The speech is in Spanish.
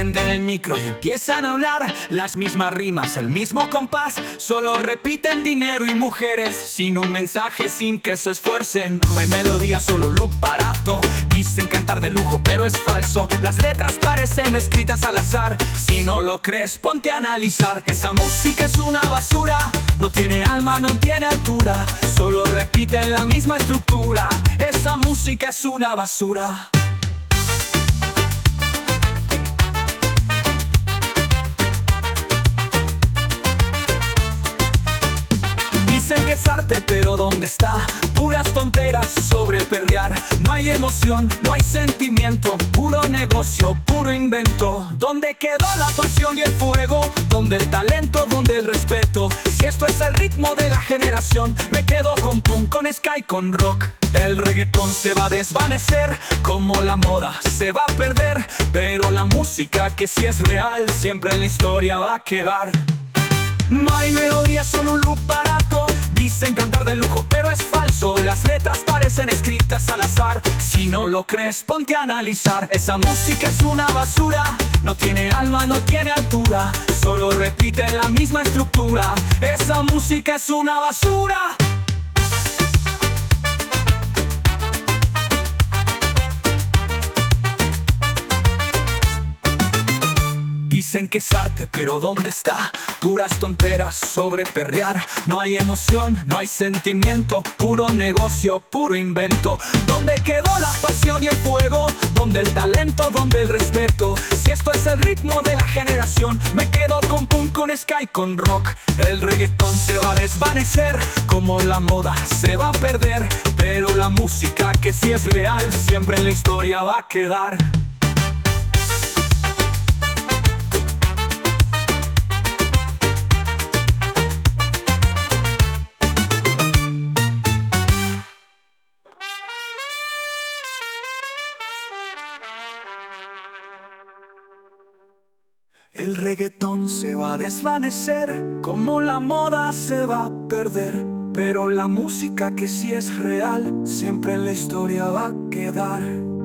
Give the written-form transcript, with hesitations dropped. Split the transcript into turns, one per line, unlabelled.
prenden el micro y empiezan a hablar las mismas rimas, el mismo compás. Solo repiten dinero y mujeres, sin un mensaje, sin que se esfuercen. No hay melodía, solo loop barato. Dicen cantar de lujo, pero es falso. Las letras parecen escritas al azar. Si no lo crees, ponte a analizar. Esa música es una basura, no tiene alma, no tiene altura. Solo repite la misma estructura. Esa música es una basura. Dicen que es arte, pero ¿dónde está? Puras tonteras sobre perrear. No hay emoción, no hay sentimiento. Puro negocio, puro invento. ¿Dónde quedó la pasión y el fuego? ¿Dónde el talento? ¿Dónde el respeto? Si esto es el ritmo de la generación, me quedo con punk, con ska y con rock. El reggaetón se va a desvanecer, como la moda se va a perder. Pero la música que sí es real, siempre en la historia va a quedar. No hay melodía, solo un loop barato. Dicen cantar de lujo, pero es falso. Las letras parecen escritas al azar. Si no lo crees, ponte a analizar. Esa música es una basura, no tiene alma, no tiene altura. Solo repite la misma estructura. Esa música es una basura. Dicen que es arte, pero ¿dónde está? Puras tonteras sobre perrear. No hay emoción, no hay sentimiento. Puro negocio, puro invento. ¿Dónde quedó la pasión y el fuego? ¿Dónde el talento? ¿Dónde el respeto? Si esto es el ritmo de la generación, me quedo con punk, con ska y con rock. El reggaetón se va a desvanecer, como la moda se va a perder. Pero la música que sí es real, siempre en la historia va a quedar. El reggaetón se va a desvanecer, como la moda se va a perder. Pero la música que sí es real, siempre en la historia va a quedar.